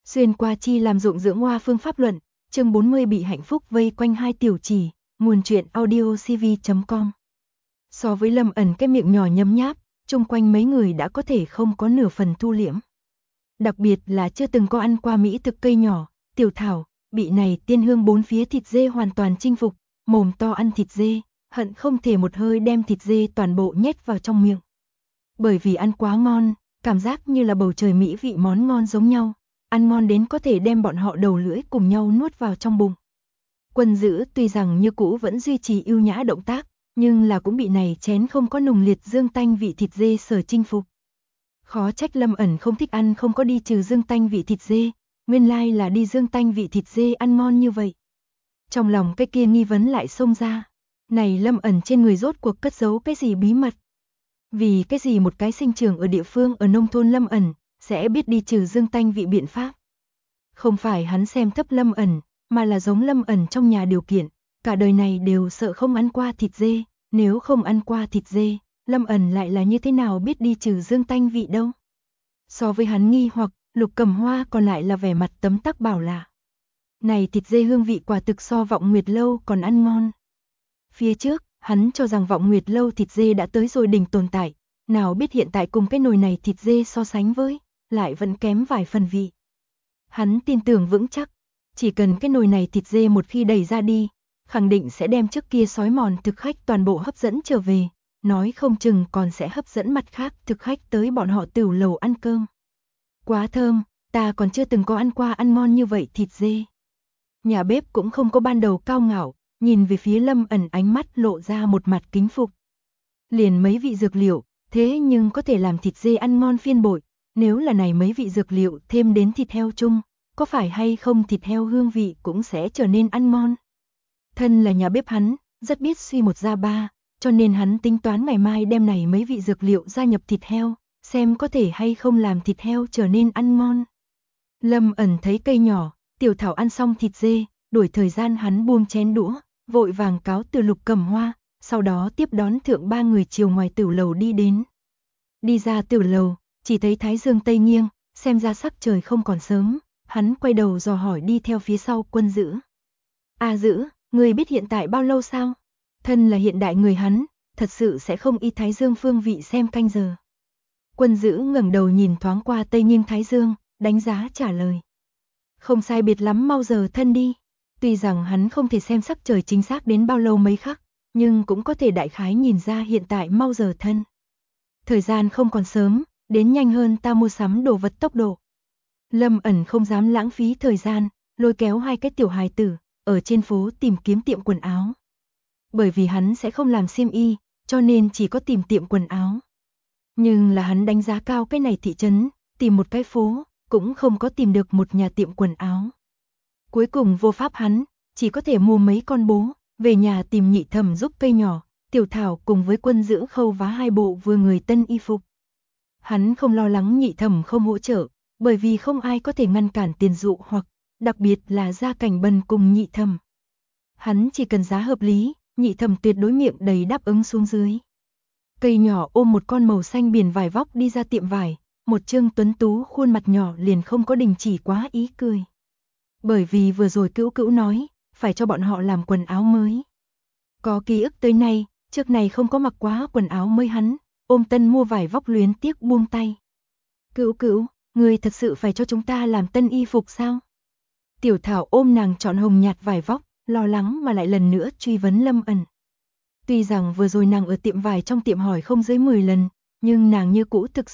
Xuyên qua chi làm dụng dưỡng hoa phương pháp luận, chương 40 bị hạnh phúc vây quanh hai tiểu chỉ, nguồn truyện audiocv.com. So với Lâm Ẩn cái miệng nhỏ nhấm nháp, chung quanh mấy người đã có thể không có nửa phần thu liễm. Đặc biệt là chưa từng có ăn qua mỹ thực cây nhỏ, tiểu thảo, bị này tiên hương bốn phía thịt dê hoàn toàn chinh phục, mồm to ăn thịt dê, hận không thể một hơi đem thịt dê toàn bộ nhét vào trong miệng. Bởi vì ăn quá ngon, cảm giác như là bầu trời mỹ vị món ngon giống nhau, ăn ngon đến có thể đem bọn họ đầu lưỡi cùng nhau nuốt vào trong bụng. Quân Dữ tuy rằng như cũ vẫn duy trì ưu nhã động tác, nhưng là cũng bị này chén không có nồng liệt dương tanh vị thịt dê sở chinh phục. Khó trách Lâm Ẩn không thích ăn không có đi trừ dương tanh vị thịt dê, nguyên lai là đi dương tanh vị thịt dê ăn ngon như vậy. Trong lòng cái kia nghi vấn lại xông ra, này Lâm Ẩn trên người rốt cuộc cất giấu cái gì bí mật? Vì cái gì một cái sinh trưởng ở địa phương ở nông thôn Lâm Ẩn sẽ biết đi trừ dương tanh vị biện pháp? Không phải hắn xem thấp Lâm Ẩn, mà là giống Lâm Ẩn trong nhà điều kiện, cả đời này đều sợ không ăn qua thịt dê, nếu không ăn qua thịt dê, Lâm Ẩn lại là như thế nào biết đi trừ dương tanh vị đâu? So với hắn nghi hoặc, Lục Cẩm Hoa còn lại là vẻ mặt tấm tắc bảo lạ. Này thịt dê hương vị quả thực so Vọng Nguyệt Lâu còn ăn ngon. Phía trước, hắn cho rằng Vọng Nguyệt Lâu thịt dê đã tới rồi đỉnh tồn tại, nào biết hiện tại cùng cái nồi này thịt dê so sánh với, lại vẫn kém vài phần vị. Hắn tin tưởng vững chắc, chỉ cần cái nồi này thịt dê một khi đẩy ra đi, khẳng định sẽ đem trước kia sói mòn thực khách toàn bộ hấp dẫn trở về, nói không chừng còn sẽ hấp dẫn mặt khác thực khách tới bọn họ tửu lầu ăn cơm. Quá thơm, ta còn chưa từng có ăn qua ăn ngon như vậy thịt dê. Nhà bếp cũng không có ban đầu cao ngạo, nhìn về phía Lâm Ẩn ánh mắt lộ ra một mặt kính phục. Liền mấy vị dược liệu, thế nhưng có thể làm thịt dê ăn ngon phiên bội, nếu là này mấy vị dược liệu thêm đến thịt heo chung, có phải hay không thịt heo hương vị cũng sẽ trở nên ăn ngon. Thân là nhà bếp hắn, rất biết suy một ra ba, cho nên hắn tính toán ngày mai đem này mấy vị dược liệu gia nhập thịt heo, xem có thể hay không làm thịt heo trở nên ăn ngon. Lâm Ẩn thấy cây nhỏ, tiểu thảo ăn xong thịt dê, đuổi thời gian hắn buông chén đũa, vội vàng cáo từ Lục Cẩm Hoa, sau đó tiếp đón thượng ba người chiều ngoài tửu lầu đi đến. Đi ra tửu lầu, chỉ thấy thái dương tây nghiêng, xem ra sắc trời không còn sớm, hắn quay đầu dò hỏi đi theo phía sau Quân Dữ. A Dữ, người biết hiện tại bao lâu sao? Thân là hiện đại người hắn, thật sự sẽ không y thái dương phương vị xem canh giờ. Quân Dữ ngẩng đầu nhìn thoáng qua tây nghiêng thái dương, đánh giá trả lời. Không sai biệt lắm mau giờ thân đi. Tuy rằng hắn không thể xem sắc trời chính xác đến bao lâu mấy khắc, nhưng cũng có thể đại khái nhìn ra hiện tại mau giờ thân. Thời gian không còn sớm, đến nhanh hơn ta mua sắm đồ vật tốc độ. Lâm Ẩn không dám lãng phí thời gian, lôi kéo hai cái tiểu hài tử, ở trên phố tìm kiếm tiệm quần áo. Bởi vì hắn sẽ không làm xiêm y, cho nên chỉ có tìm tiệm quần áo. Nhưng là hắn đánh giá cao cái này thị trấn, tìm một cái phố, cũng không có tìm được một nhà tiệm quần áo. Cuối cùng vô pháp hắn, chỉ có thể mua mấy con bố, về nhà tìm Nhị Thẩm giúp cây nhỏ, tiểu thảo cùng với Quân Dữ khâu vá hai bộ vừa người tân y phục. Hắn không lo lắng Nhị Thẩm không hỗ trợ, bởi vì không ai có thể ngăn cản tiền dụ hoặc, đặc biệt là gia cảnh bần cùng Nhị Thẩm. Hắn chỉ cần giá hợp lý, Nhị Thẩm tuyệt đối miệng đầy đáp ứng xuống dưới. Cây nhỏ ôm một con màu xanh biển vải vóc đi ra tiệm vải, một trương tuấn tú khuôn mặt nhỏ liền không có đình chỉ quá ý cười. Bởi vì vừa rồi Cữu Cữu nói, phải cho bọn họ làm quần áo mới. Có ký ức tới nay, trước này không có mặc quá quần áo mới hắn, ôm tân mua vải vóc luyến tiếc buông tay. Cữu Cữu, người thật sự phải cho chúng ta làm tân y phục sao? Tiểu Thảo ôm nàng chọn hồng nhạt vải vóc, lo lắng mà lại lần nữa truy vấn Lâm Ẩn. Tuy rằng vừa rồi nàng ở tiệm vải trong tiệm hỏi không dưới 10 lần, nhưng nàng như cũ thực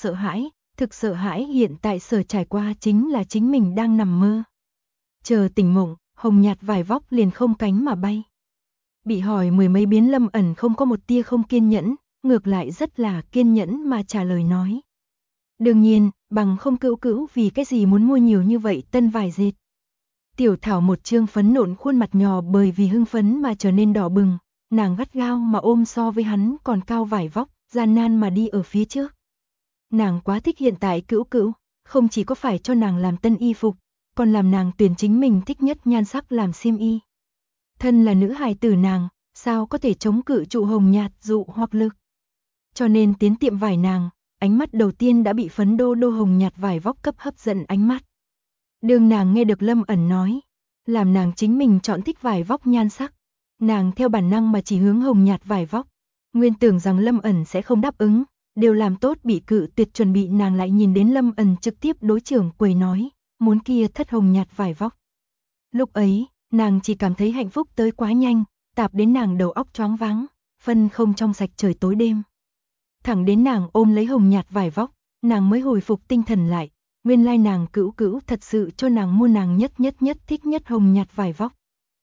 sợ hãi hiện tại sở trải qua chính là chính mình đang nằm mơ. Chờ tỉnh mộng, hồng nhạt vải vóc liền không cánh mà bay. Bị hỏi mười mấy biến Lâm Ẩn không có một tia không kiên nhẫn, ngược lại rất là kiên nhẫn mà trả lời nói. Đương nhiên, bằng không Cữu Cữu vì cái gì muốn mua nhiều như vậy tân vải dệt. Tiểu Thảo một trương phấn nộn khuôn mặt nhỏ bởi vì hưng phấn mà trở nên đỏ bừng, nàng gắt gao mà ôm so với hắn còn cao vải vóc, gian nan mà đi ở phía trước. Nàng quá thích hiện tại Cữu Cữu, không chỉ có phải cho nàng làm tân y phục, còn làm nàng tuyển chính mình thích nhất nhan sắc làm xiêm y. Thân là nữ hài tử nàng, sao có thể chống cự trụ hồng nhạt dụ hoặc lực. Cho nên tiến tiệm vải nàng, ánh mắt đầu tiên đã bị phấn đô hồng nhạt vải vóc cấp hấp dẫn ánh mắt. Đường nàng nghe được Lâm ẩn nói, làm nàng chính mình chọn thích vải vóc nhan sắc. Nàng theo bản năng mà chỉ hướng hồng nhạt vải vóc. Nguyên tưởng rằng Lâm ẩn sẽ không đáp ứng, đều làm tốt bị cự tuyệt chuẩn bị, nàng lại nhìn đến Lâm ẩn trực tiếp đối trưởng quầy nói, muốn kia thất hồng nhạt vải vóc. Lúc ấy, nàng chỉ cảm thấy hạnh phúc tới quá nhanh, tạp đến nàng đầu óc choáng váng, phân không trong sạch trời tối đêm. Thẳng đến nàng ôm lấy hồng nhạt vải vóc, nàng mới hồi phục tinh thần lại, nguyên lai nàng cữu cữu thật sự cho nàng mua nàng nhất thích nhất hồng nhạt vải vóc.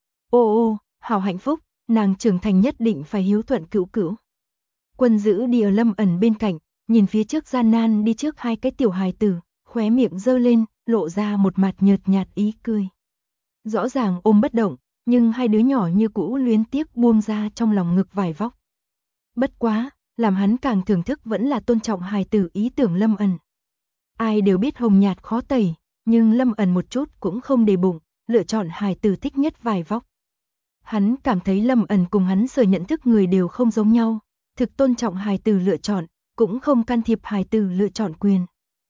Ô, hảo hạnh phúc, nàng trưởng thành nhất định phải hiếu thuận cữu cữu. Quân Dữ đi ở Lâm ẩn bên cạnh, nhìn phía trước gian nan đi trước hai cái tiểu hài tử, khóe miệng giơ lên, lộ ra một mặt nhợt nhạt ý cười. Rõ ràng ôm bất động, nhưng hai đứa nhỏ như cũ luyến tiếc buông ra trong lòng ngực vải vóc. Bất quá, làm hắn càng thưởng thức vẫn là tôn trọng hài tử ý tưởng Lâm ẩn. Ai đều biết hồng nhạt khó tẩy, nhưng Lâm ẩn một chút cũng không để bụng, lựa chọn hài tử thích nhất vải vóc. Hắn cảm thấy Lâm ẩn cùng hắn sở nhận thức người đều không giống nhau, thực tôn trọng hài tử lựa chọn, cũng không can thiệp hài tử lựa chọn quyền.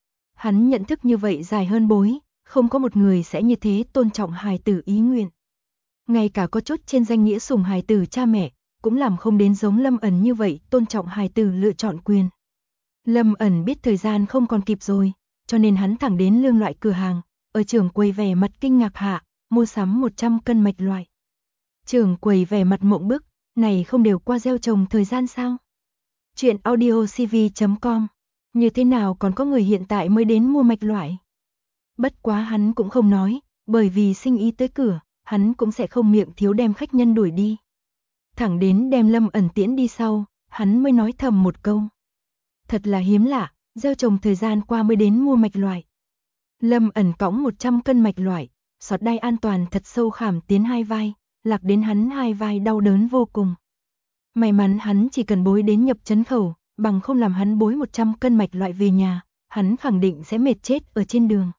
Hắn nhận thức như vậy dài hơn bối, không có một người sẽ như thế tôn trọng hài tử ý nguyện. Ngay cả có chút trên danh nghĩa sủng hài tử cha mẹ, cũng làm không đến giống Lâm ẩn như vậy tôn trọng hài tử lựa chọn quyền. Lâm ẩn biết thời gian không còn kịp rồi, cho nên hắn thẳng đến lương loại cửa hàng, ở trưởng quầy vẻ mặt kinh ngạc hạ, mua sắm 100 cân mạch loại. Trưởng quầy vẻ mặt mộng bức, này không đều qua gieo trồng thời gian sao? Chuyện audiocv.com, như thế nào còn có người hiện tại mới đến mua mạch loại? Bất quá hắn cũng không nói, bởi vì sinh ý tới cửa, hắn cũng sẽ không miệng thiếu đem khách nhân đuổi đi. Thẳng đến đem Lâm ẩn tiễn đi sau, hắn mới nói thầm một câu. Thật là hiếm lạ, gieo trồng thời gian qua mới đến mua mạch loại. Lâm ẩn cõng 100 cân mạch loại, xọt đai an toàn thật sâu khảm tiến hai vai, lạc đến hắn hai vai đau đớn vô cùng. May mắn hắn chỉ cần bối đến nhập trấn khẩu, bằng không làm hắn bối 100 cân mạch loại về nhà, hắn khẳng định sẽ mệt chết ở trên đường.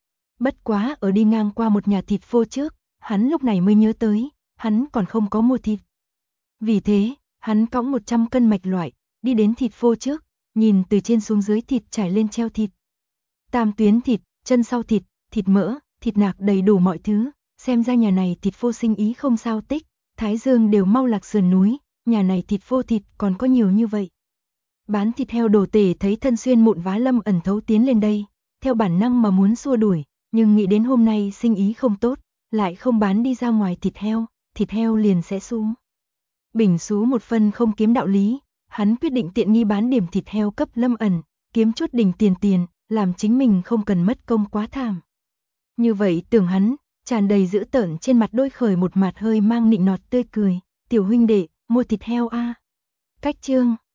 Bất quá ở đi ngang qua một nhà thịt phô trước, hắn lúc này mới nhớ tới, hắn còn không có mua thịt. Vì thế, hắn cõng 100 cân mạch loại, đi đến thịt phô trước, nhìn từ trên xuống dưới thịt trải lên treo thịt. Tam tuyến thịt, chân sau thịt, thịt mỡ, thịt nạc đầy đủ mọi thứ, xem ra nhà này thịt phô sinh ý không sao tích, Thái Dương đều mau lạc sườn núi, nhà này thịt phô thịt còn có nhiều như vậy. Bán thịt heo đồ tể thấy thân xuyên mụn vá Lâm ẩn thấu tiến lên đây, theo bản năng mà muốn xua đuổi, nhưng nghĩ đến hôm nay sinh ý không tốt, lại không bán đi ra ngoài thịt heo liền sẽ xuống. Bình xú một phân không kiếm đạo lý, hắn quyết định tiện nghi bán điểm thịt heo cấp Lâm ẩn, kiếm chút đỉnh tiền, làm chính mình không cần mất công quá thảm. Như vậy tưởng hắn, tràn đầy dữ tợn trên mặt đôi khởi một mặt hơi mang nịnh nọt tươi cười, tiểu huynh đệ, mua thịt heo a. Cách chương